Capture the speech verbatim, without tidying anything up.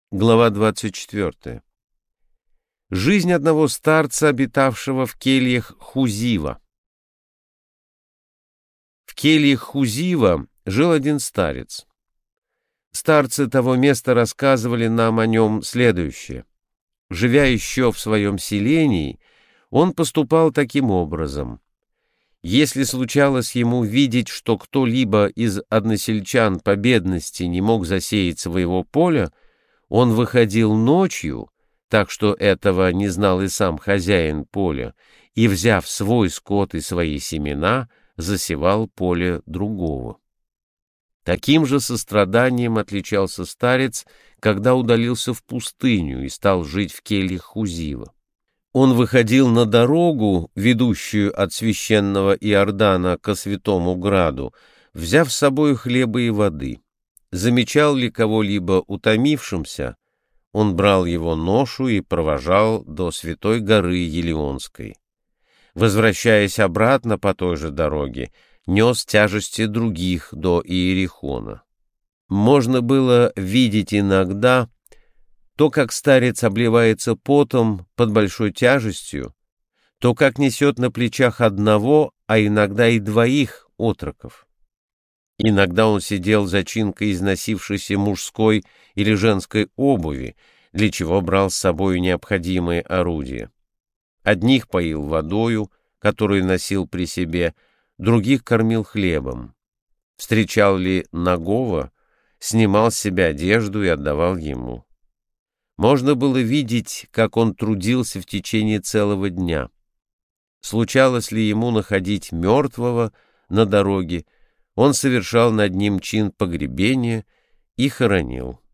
Глава двадцать четвёртая. Жизнь одного старца, обитавшего в кельях Хузива. В кельях Хузива жил один старец. Старцы того места рассказывали нам о нем следующее. Живя еще в своем селении, он поступал таким образом. Если случалось ему видеть, что кто-либо из односельчан по бедности не мог засеять своего поля, он выходил ночью, так что этого не знал и сам хозяин поля, и, взяв свой скот и свои семена, засевал поле другого. Таким же состраданием отличался старец, когда удалился в пустыню и стал жить в кельях Хузива. Он выходил на дорогу, ведущую от священного Иордана ко святому граду, взяв с собой хлеба и воды. Замечал ли кого-либо утомившимся, он брал его ношу и провожал до святой горы Елеонской. Возвращаясь обратно по той же дороге, нес тяжести других до Иерихона. Можно было видеть иногда то, как старец обливается потом под большой тяжестью, то, как несет на плечах одного, а иногда и двоих отроков. Иногда он сидел за чинкой износившейся мужской или женской обуви, для чего брал с собой необходимые орудия. Одних поил водою, которую носил при себе, других кормил хлебом. Встречал ли нагого, снимал с себя одежду и отдавал ему. Можно было видеть, как он трудился в течение целого дня. Случалось ли ему находить мертвого на дороге, он совершал над ним чин погребения и хоронил.